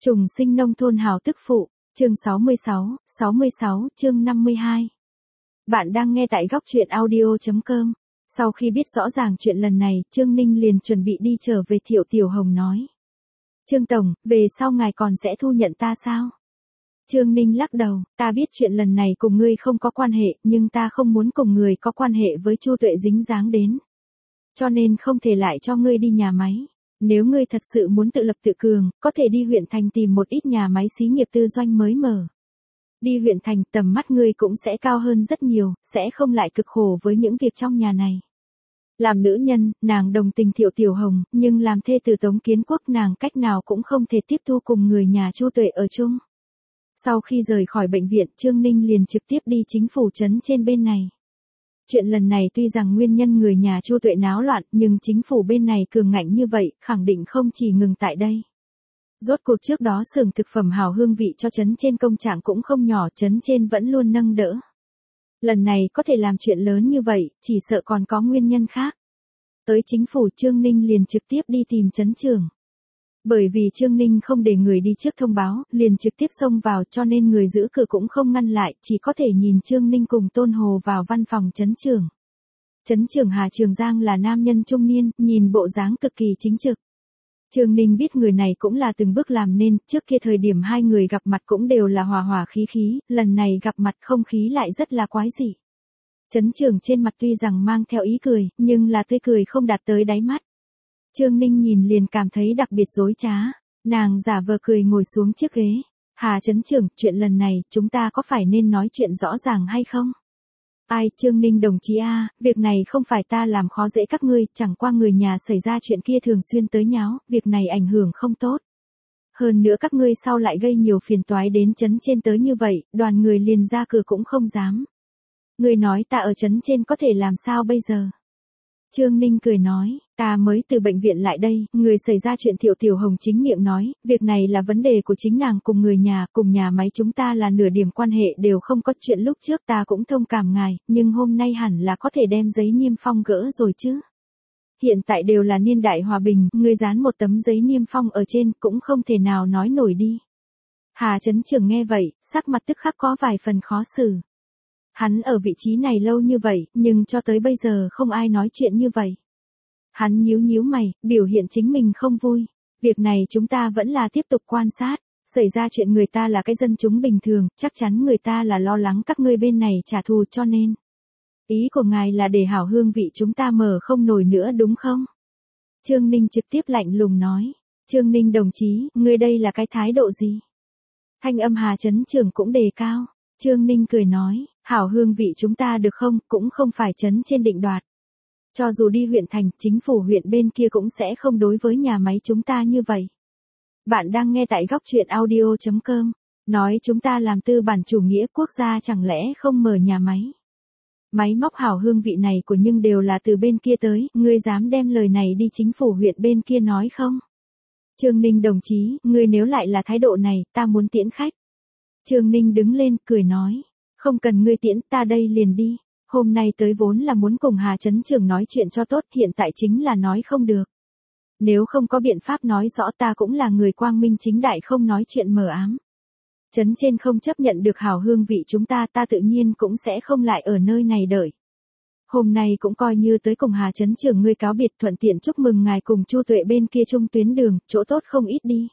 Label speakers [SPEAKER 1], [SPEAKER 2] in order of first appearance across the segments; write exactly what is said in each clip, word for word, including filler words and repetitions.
[SPEAKER 1] Trùng sinh nông thôn hào tức phụ, chương sáu mươi sáu, sáu mươi sáu, chương năm mươi hai. Bạn đang nghe tại góc truyện audio chấm com. Sau khi biết rõ ràng chuyện lần này, Trương Ninh liền chuẩn bị đi trở về. Thiệu Tiểu Hồng nói. Trương Tổng, về sau ngài còn sẽ thu nhận ta sao? Trương Ninh lắc đầu, ta biết chuyện lần này cùng ngươi không có quan hệ, nhưng ta không muốn cùng người có quan hệ với Chu Tuệ dính dáng đến. Cho nên không thể lại cho ngươi đi nhà máy. Nếu ngươi thật sự muốn tự lập tự cường, có thể đi huyện thành tìm một ít nhà máy xí nghiệp tư doanh mới mở. Đi huyện thành tầm mắt ngươi cũng sẽ cao hơn rất nhiều, sẽ không lại cực khổ với những việc trong nhà này. Làm nữ nhân, nàng đồng tình Thiệu Tiểu Hồng, nhưng làm thê tử Tống Kiến Quốc nàng cách nào cũng không thể tiếp thu cùng người nhà Chu Tuệ ở chung. Sau khi rời khỏi bệnh viện, Trương Ninh liền trực tiếp đi chính phủ trấn trên bên này. Chuyện lần này tuy rằng nguyên nhân người nhà Chu Tuệ náo loạn, nhưng chính phủ bên này cường ngạnh như vậy, khẳng định không chỉ ngừng tại đây. Rốt cuộc trước đó xưởng thực phẩm hảo hương vị cho trấn trên công trạng cũng không nhỏ, trấn trên vẫn luôn nâng đỡ. Lần này có thể làm chuyện lớn như vậy, chỉ sợ còn có nguyên nhân khác. Tới chính phủ, Trương Ninh liền trực tiếp đi tìm trấn trưởng. Bởi vì Trương Ninh không để người đi trước thông báo, liền trực tiếp xông vào, cho nên người giữ cửa cũng không ngăn lại, chỉ có thể nhìn Trương Ninh cùng Tôn Hồ vào văn phòng trấn trưởng. Trấn trưởng Hà Trường Giang là nam nhân trung niên, nhìn bộ dáng cực kỳ chính trực. Trương Ninh biết người này cũng là từng bước làm nên, trước kia thời điểm hai người gặp mặt cũng đều là hòa hòa khí khí, lần này gặp mặt không khí lại rất là quái dị. Trấn trưởng trên mặt tuy rằng mang theo ý cười, nhưng là tươi cười không đạt tới đáy mắt. Trương Ninh nhìn liền cảm thấy đặc biệt dối trá, nàng giả vờ cười ngồi xuống chiếc ghế. Hà trấn trưởng, chuyện lần này, chúng ta có phải nên nói chuyện rõ ràng hay không? Ai, Trương Ninh đồng chí a, việc này không phải ta làm khó dễ các ngươi, chẳng qua người nhà xảy ra chuyện kia thường xuyên tới nháo, việc này ảnh hưởng không tốt. Hơn nữa các ngươi sau lại gây nhiều phiền toái đến trấn trên tới như vậy, đoàn người liền ra cửa cũng không dám. Ngươi nói ta ở trấn trên có thể làm sao bây giờ? Trương Ninh cười nói, ta mới từ bệnh viện lại đây, người xảy ra chuyện Thiệu Tiểu Hồng chính miệng nói, việc này là vấn đề của chính nàng cùng người nhà, cùng nhà máy chúng ta là nửa điểm quan hệ đều không có. Chuyện lúc trước ta cũng thông cảm ngài, nhưng hôm nay hẳn là có thể đem giấy niêm phong gỡ rồi chứ. Hiện tại đều là niên đại hòa bình, người dán một tấm giấy niêm phong ở trên cũng không thể nào nói nổi đi. Hà trấn trưởng nghe vậy, sắc mặt tức khắc có vài phần khó xử. Hắn ở vị trí này lâu như vậy, nhưng cho tới bây giờ không ai nói chuyện như vậy. Hắn nhíu nhíu mày, biểu hiện chính mình không vui. Việc này chúng ta vẫn là tiếp tục quan sát. Xảy ra chuyện người ta là cái dân chúng bình thường, chắc chắn người ta là lo lắng các ngươi bên này trả thù cho nên. Ý của ngài là để hảo hương vị chúng ta mở không nổi nữa đúng không? Trương Ninh trực tiếp lạnh lùng nói. Trương Ninh đồng chí, ngươi đây là cái thái độ gì? Thanh âm Hà trấn trưởng cũng đề cao. Trương Ninh cười nói, hảo hương vị chúng ta được không, cũng không phải trấn trên định đoạt. Cho dù đi huyện thành, chính phủ huyện bên kia cũng sẽ không đối với nhà máy chúng ta như vậy. Bạn đang nghe tại góc truyện audio chấm com, nói chúng ta làm tư bản chủ nghĩa quốc gia chẳng lẽ không mở nhà máy. Máy móc hảo hương vị này của nhưng đều là từ bên kia tới, ngươi dám đem lời này đi chính phủ huyện bên kia nói không? Trương Ninh đồng chí, ngươi nếu lại là thái độ này, ta muốn tiễn khách. Trương Ninh đứng lên, cười nói, không cần ngươi tiễn, ta đây liền đi. Hôm nay tới vốn là muốn cùng Hà trấn trưởng nói chuyện cho tốt, hiện tại chính là nói không được. Nếu không có biện pháp nói rõ, ta cũng là người quang minh chính đại không nói chuyện mờ ám. Trấn trên không chấp nhận được hảo hương vị chúng ta, ta tự nhiên cũng sẽ không lại ở nơi này đợi. Hôm nay cũng coi như tới cùng Hà trấn trưởng ngươi cáo biệt, thuận tiện chúc mừng ngài cùng Chu Tuệ bên kia chung tuyến đường, chỗ tốt không ít đi.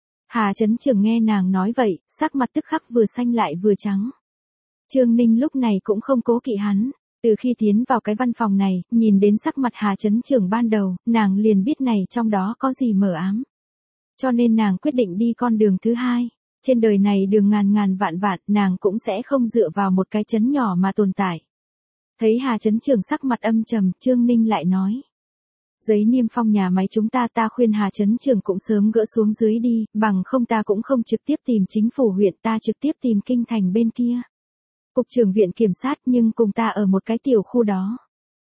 [SPEAKER 1] Hà trấn trưởng nghe nàng nói vậy, sắc mặt tức khắc vừa xanh lại vừa trắng. Trương Ninh lúc này cũng không cố kỵ hắn, từ khi tiến vào cái văn phòng này, nhìn đến sắc mặt Hà trấn trưởng ban đầu, nàng liền biết này trong đó có gì mờ ám. Cho nên nàng quyết định đi con đường thứ hai, trên đời này đường ngàn ngàn vạn vạn, nàng cũng sẽ không dựa vào một cái trấn nhỏ mà tồn tại. Thấy Hà trấn trưởng sắc mặt âm trầm, Trương Ninh lại nói. Giấy niêm phong nhà máy chúng ta, ta khuyên Hà trấn trưởng cũng sớm gỡ xuống dưới đi, bằng không ta cũng không trực tiếp tìm chính phủ huyện, ta trực tiếp tìm kinh thành bên kia. Cục trưởng viện kiểm sát, nhưng cùng ta ở một cái tiểu khu đó.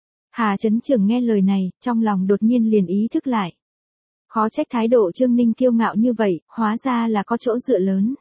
[SPEAKER 1] Hà trấn trưởng nghe lời này, trong lòng đột nhiên liền ý thức lại. Khó trách thái độ Trương Ninh kiêu ngạo như vậy, hóa ra là có chỗ dựa lớn.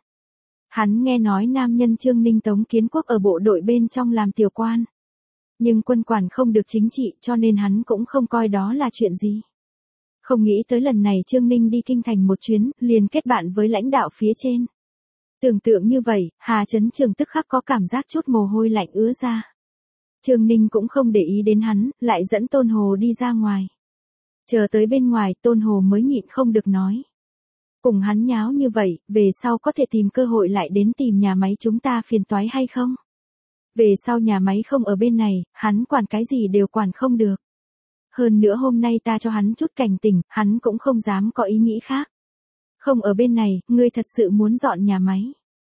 [SPEAKER 1] Hắn nghe nói nam nhân Trương Ninh Tống Kiến Quốc ở bộ đội bên trong làm tiểu quan. Nhưng quân quản không được chính trị, cho nên hắn cũng không coi đó là chuyện gì. Không nghĩ tới lần này Trương Ninh đi kinh thành một chuyến, liền kết bạn với lãnh đạo phía trên. Tưởng tượng như vậy, Hà Chấn Trường tức khắc có cảm giác chút mồ hôi lạnh ứa ra. Trương Ninh cũng không để ý đến hắn, lại dẫn Tôn Hồ đi ra ngoài. Chờ tới bên ngoài, Tôn Hồ mới nhịn không được nói. Cùng hắn nháo như vậy, về sau có thể tìm cơ hội lại đến tìm nhà máy chúng ta phiền toái hay không? Về sau nhà máy không ở bên này, hắn quản cái gì đều quản không được. Hơn nữa hôm nay ta cho hắn chút cảnh tỉnh, hắn cũng không dám có ý nghĩ khác. Không ở bên này, ngươi thật sự muốn dọn nhà máy.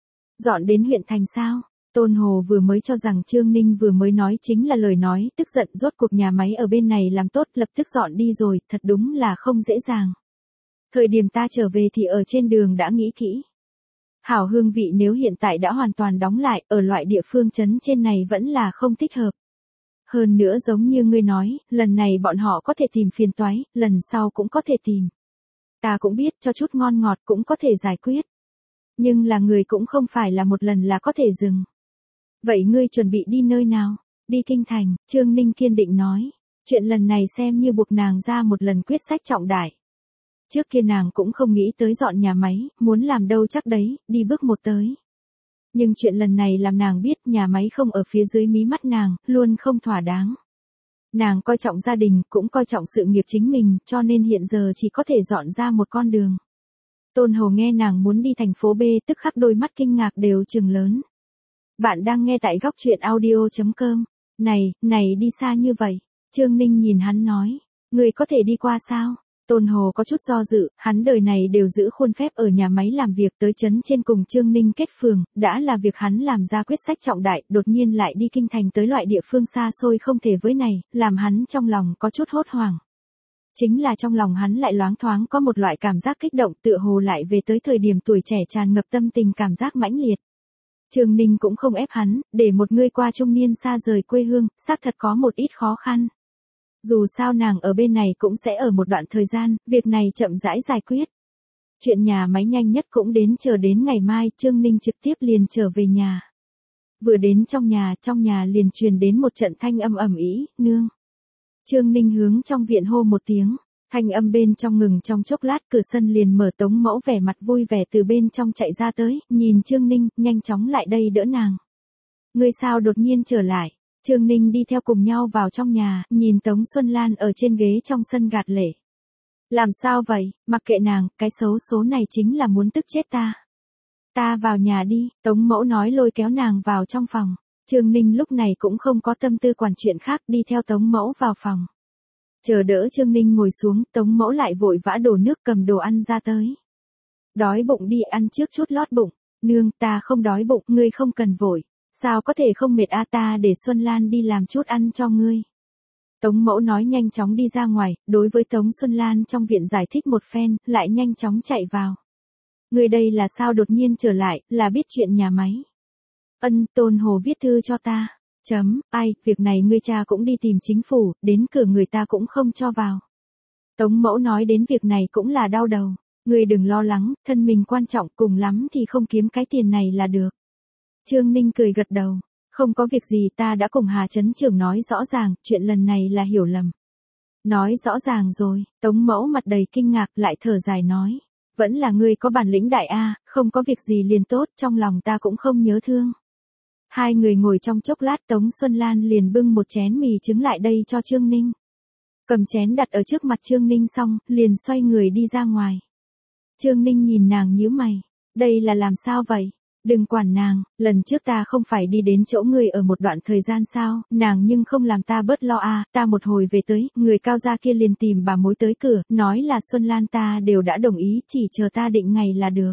[SPEAKER 1] Dọn đến huyện thành sao? Tôn Hồ vừa mới cho rằng Trương Ninh vừa mới nói chính là lời nói, tức giận rốt cuộc nhà máy ở bên này làm tốt lập tức dọn đi rồi, thật đúng là không dễ dàng. Thời điểm ta trở về thì ở trên đường đã nghĩ kỹ. Hảo hương vị nếu hiện tại đã hoàn toàn đóng lại, ở loại địa phương trấn trên này vẫn là không thích hợp. Hơn nữa giống như ngươi nói, lần này bọn họ có thể tìm phiền toái, lần sau cũng có thể tìm. Ta cũng biết cho chút ngon ngọt cũng có thể giải quyết. Nhưng là người cũng không phải là một lần là có thể dừng. Vậy ngươi chuẩn bị đi nơi nào? Đi kinh thành, Trương Ninh kiên định nói. Chuyện lần này xem như buộc nàng ra một lần quyết sách trọng đại. Trước kia nàng cũng không nghĩ tới dọn nhà máy, muốn làm đâu chắc đấy, đi bước một tới. Nhưng chuyện lần này làm nàng biết nhà máy không ở phía dưới mí mắt nàng, luôn không thỏa đáng. Nàng coi trọng gia đình, cũng coi trọng sự nghiệp chính mình, cho nên hiện giờ chỉ có thể dọn ra một con đường. Tôn Hồ nghe nàng muốn đi thành phố B tức khắc đôi mắt kinh ngạc đều trừng lớn. Bạn đang nghe tại góc truyện audio chấm com. Này, này đi xa như vậy. Trương Ninh nhìn hắn nói. Người có thể đi qua sao? Tôn Hồ có chút do dự, hắn đời này đều giữ khuôn phép ở nhà máy làm việc tới chấn trên cùng Trương Ninh kết phường, đã là việc hắn làm ra quyết sách trọng đại, đột nhiên lại đi kinh thành tới loại địa phương xa xôi không thể với này, làm hắn trong lòng có chút hốt hoảng. Chính là trong lòng hắn lại loáng thoáng có một loại cảm giác kích động tựa hồ lại về tới thời điểm tuổi trẻ tràn ngập tâm tình cảm giác mãnh liệt. Trương Ninh cũng không ép hắn, để một người qua trung niên xa rời quê hương, xác thật có một ít khó khăn. Dù sao nàng ở bên này cũng sẽ ở một đoạn thời gian, việc này chậm rãi giải quyết. Chuyện nhà máy nhanh nhất cũng đến chờ đến ngày mai, Trương Ninh trực tiếp liền trở về nhà. Vừa đến trong nhà, trong nhà liền truyền đến một trận thanh âm ầm ĩ, nương. Trương Ninh hướng trong viện hô một tiếng, thanh âm bên trong ngừng trong chốc lát cửa sân liền mở Tống Mẫu vẻ mặt vui vẻ từ bên trong chạy ra tới, nhìn Trương Ninh, nhanh chóng lại đây đỡ nàng. Ngươi sao đột nhiên trở lại? Trương Ninh đi theo cùng nhau vào trong nhà, nhìn Tống Xuân Lan ở trên ghế trong sân gạt lệ. Làm sao vậy, mặc kệ nàng, cái xấu số này chính là muốn tức chết ta. Ta vào nhà đi, Tống Mẫu nói lôi kéo nàng vào trong phòng. Trương Ninh lúc này cũng không có tâm tư quản chuyện khác đi theo Tống Mẫu vào phòng. Chờ đỡ Trương Ninh ngồi xuống, Tống Mẫu lại vội vã đổ nước cầm đồ ăn ra tới. Đói bụng đi ăn trước chút lót bụng, nương ta không đói bụng, ngươi không cần vội. Sao có thể không mệt a ta để Xuân Lan đi làm chút ăn cho ngươi. Tống Mẫu nói nhanh chóng đi ra ngoài, đối với Tống Xuân Lan trong viện giải thích một phen, lại nhanh chóng chạy vào. Ngươi đây là sao đột nhiên trở lại, là biết chuyện nhà máy. Ân, Tôn Hồ viết thư cho ta. Chấm, ai, việc này ngươi cha cũng đi tìm chính phủ, đến cửa người ta cũng không cho vào. Tống Mẫu nói đến việc này cũng là đau đầu. Ngươi đừng lo lắng, thân mình quan trọng, cùng lắm thì không kiếm cái tiền này là được. Trương Ninh cười gật đầu, không có việc gì, ta đã cùng Hà Chấn Trưởng nói rõ ràng, chuyện lần này là hiểu lầm. Nói rõ ràng rồi, Tống Mẫu mặt đầy kinh ngạc lại thở dài nói, vẫn là ngươi có bản lĩnh đại a, không có việc gì liền tốt, trong lòng ta cũng không nhớ thương. Hai người ngồi trong chốc lát Tống Xuân Lan liền bưng một chén mì trứng lại đây cho Trương Ninh. Cầm chén đặt ở trước mặt Trương Ninh xong, liền xoay người đi ra ngoài. Trương Ninh nhìn nàng nhíu mày, đây là làm sao vậy? Đừng quản nàng, lần trước ta không phải đi đến chỗ ngươi ở một đoạn thời gian sao, nàng nhưng không làm ta bớt lo a, ta một hồi về tới, người cao gia kia liền tìm bà mối tới cửa, nói là Xuân Lan ta đều đã đồng ý, chỉ chờ ta định ngày là được.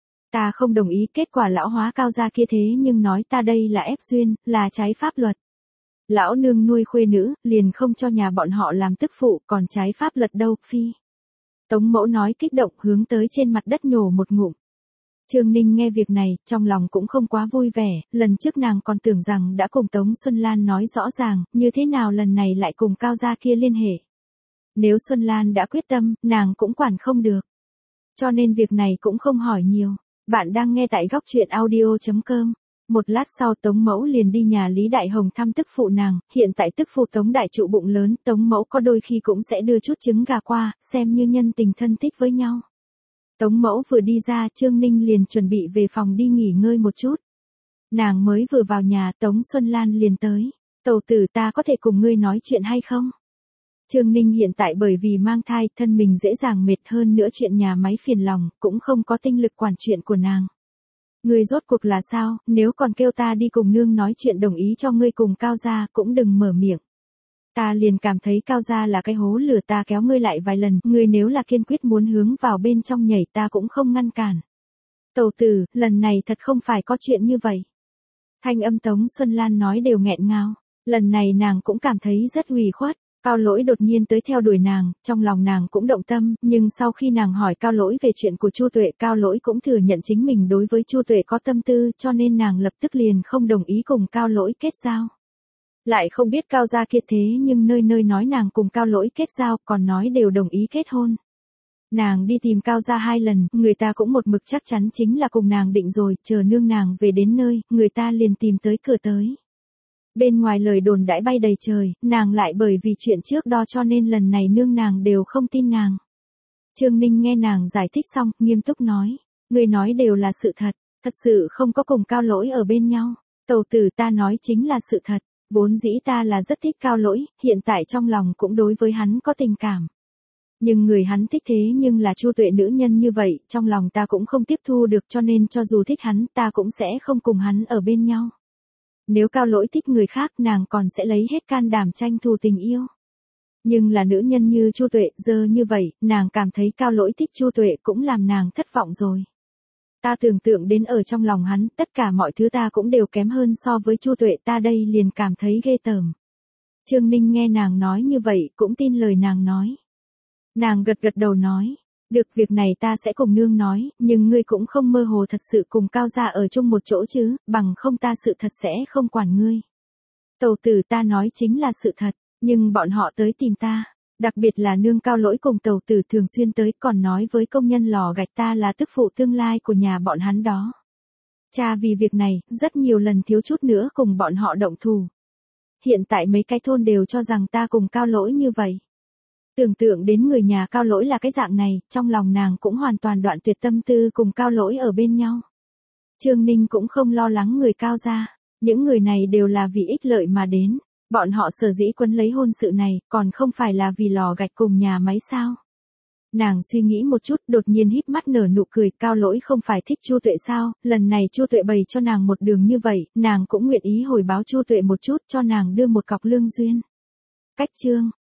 [SPEAKER 1] Ta không đồng ý, kết quả lão hóa cao gia kia thế nhưng nói ta đây là ép duyên, là trái pháp luật. Lão nương nuôi khuê nữ, liền không cho nhà bọn họ làm tức phụ, còn trái pháp luật đâu, phi. Tống Mẫu nói kích động hướng tới trên mặt đất nhổ một ngụm. Trương Ninh nghe việc này, trong lòng cũng không quá vui vẻ, lần trước nàng còn tưởng rằng đã cùng Tống Xuân Lan nói rõ ràng, như thế nào lần này lại cùng cao gia kia liên hệ. Nếu Xuân Lan đã quyết tâm, nàng cũng quản không được. Cho nên việc này cũng không hỏi nhiều. Bạn đang nghe tại góc truyện audio chấm com. Một lát sau Tống Mẫu liền đi nhà Lý Đại Hồng thăm tức phụ nàng, hiện tại tức phụ Tống Đại Trụ bụng lớn, Tống Mẫu có đôi khi cũng sẽ đưa chút trứng gà qua, xem như nhân tình thân thích với nhau. Tống Mẫu vừa đi ra, Trương Ninh liền chuẩn bị về phòng đi nghỉ ngơi một chút. Nàng mới vừa vào nhà, Tống Xuân Lan liền tới. Tẩu tử, ta có thể cùng ngươi nói chuyện hay không? Trương Ninh hiện tại bởi vì mang thai, thân mình dễ dàng mệt, hơn nữa chuyện nhà máy phiền lòng, cũng không có tinh lực quản chuyện của nàng. Ngươi rốt cuộc là sao, nếu còn kêu ta đi cùng nương nói chuyện đồng ý cho ngươi cùng Cao gia, cũng đừng mở miệng. Ta liền cảm thấy Cao gia là cái hố lửa, ta kéo ngươi lại vài lần, ngươi nếu là kiên quyết muốn hướng vào bên trong nhảy, ta cũng không ngăn cản. Tẩu tử, lần này thật không phải có chuyện như vậy. Thanh âm Tống Xuân Lan nói đều nghẹn ngào, lần này nàng cũng cảm thấy rất ủy khuất. Cao Lỗi đột nhiên tới theo đuổi nàng, trong lòng nàng cũng động tâm, nhưng sau khi nàng hỏi Cao Lỗi về chuyện của Chu Tuệ, Cao Lỗi cũng thừa nhận chính mình đối với Chu Tuệ có tâm tư, cho nên nàng lập tức liền không đồng ý cùng Cao Lỗi kết giao. Lại không biết Cao gia kia thế nhưng nơi nơi nói nàng cùng Cao Lỗi kết giao, còn nói đều đồng ý kết hôn. Nàng đi tìm Cao gia hai lần, người ta cũng một mực chắc chắn chính là cùng nàng định rồi, chờ nương nàng về đến nơi, người ta liền tìm tới cửa tới. Bên ngoài lời đồn đãi bay đầy trời, nàng lại bởi vì chuyện trước đó cho nên lần này nương nàng đều không tin nàng. Trương Ninh nghe nàng giải thích xong, nghiêm túc nói, người nói đều là sự thật, thật sự không có cùng Cao Lỗi ở bên nhau. Tẩu tử, ta nói chính là sự thật, vốn dĩ ta là rất thích Cao Lỗi, hiện tại trong lòng cũng đối với hắn có tình cảm. Nhưng người hắn thích thế nhưng là Chu Tuệ nữ nhân như vậy, trong lòng ta cũng không tiếp thu được, cho nên cho dù thích hắn, ta cũng sẽ không cùng hắn ở bên nhau. Nếu Cao Lỗi thích người khác, nàng còn sẽ lấy hết can đảm tranh thù tình yêu. Nhưng là nữ nhân như Chu Tuệ, dơ như vậy, nàng cảm thấy Cao Lỗi thích Chu Tuệ cũng làm nàng thất vọng rồi. Ta tưởng tượng đến ở trong lòng hắn, tất cả mọi thứ ta cũng đều kém hơn so với Chu Tuệ, ta đây liền cảm thấy ghê tởm. Trương Ninh nghe nàng nói như vậy, cũng tin lời nàng nói. Nàng gật gật đầu nói, được, việc này ta sẽ cùng nương nói, nhưng ngươi cũng không mơ hồ thật sự cùng Cao gia ở chung một chỗ chứ, bằng không ta sự thật sẽ không quản ngươi. Tẩu tử, ta nói chính là sự thật, nhưng bọn họ tới tìm ta, đặc biệt là nương Cao Lỗi cùng tẩu tử thường xuyên tới, còn nói với công nhân lò gạch ta là tức phụ tương lai của nhà bọn hắn đó. Cha vì việc này, rất nhiều lần thiếu chút nữa cùng bọn họ động thủ. Hiện tại mấy cái thôn đều cho rằng ta cùng Cao Lỗi như vậy. Tưởng tượng đến người nhà Cao Lỗi là cái dạng này, trong lòng nàng cũng hoàn toàn đoạn tuyệt tâm tư cùng Cao Lỗi ở bên nhau. Trương Ninh cũng không lo lắng người Cao gia, những người này đều là vì ích lợi mà đến, bọn họ sở dĩ quấn lấy hôn sự này, còn không phải là vì lò gạch cùng nhà máy sao. Nàng suy nghĩ một chút, đột nhiên híp mắt nở nụ cười, Cao Lỗi không phải thích Chu Tuệ sao, lần này Chu Tuệ bày cho nàng một đường như vậy, nàng cũng nguyện ý hồi báo Chu Tuệ một chút, cho nàng đưa một cọc lương duyên. Cách chương